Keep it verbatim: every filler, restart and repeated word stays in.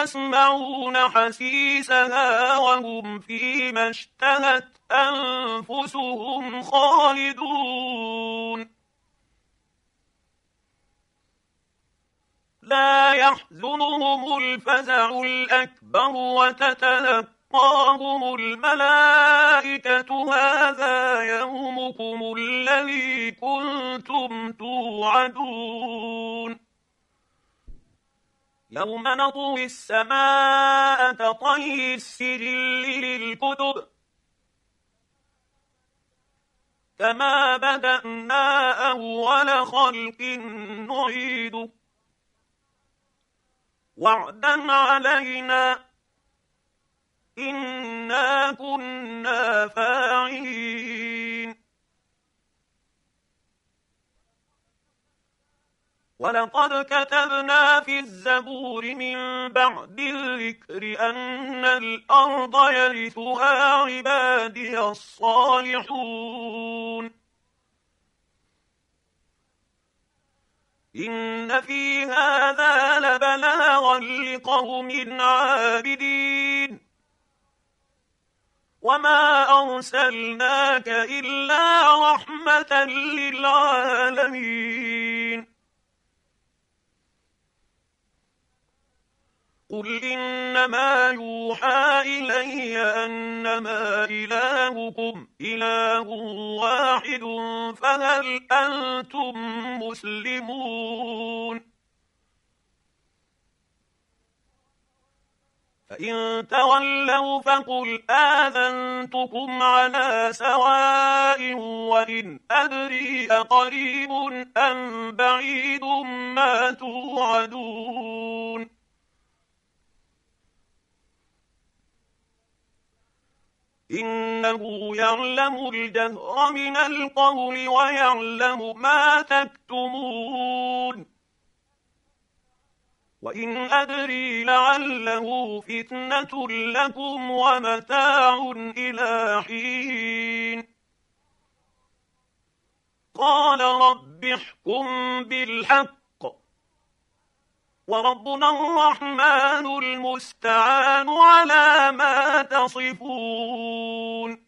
يسمعون حسيسها وهم فيما اشتهت أنفسهم خالدون لا يحزنهم الفزع الأكبر وتتلقاهم الملائكة هذا يومكم الذي كنتم توعدون يوم نطوي السماء كطي السجل للكتب كما بدأنا أول خلق نعيده وعدا علينا إنا كنا فاعلين ولقد كتبنا في الزبور من بعد الذكر أن الأرض يرثها عبادي الصالحون إن في هذا لبلاغا لقوم عابدين وما أرسلناك إلا رحمة للعالمين قل إنما يوحى إلي أنما إلهكم إله واحد فهل أنتم مسلمون فإن تولوا فقل آذنتكم على سواء وإن أدري أقريب أم بعيد ما توعدون إنه يعلم الجهر من القول ويعلم ما تكتمون وإن أدري لعله فتنة لكم ومتاع إلى حين قال رب احكم بالحق وربنا الرحمن المستعان على ما تصفون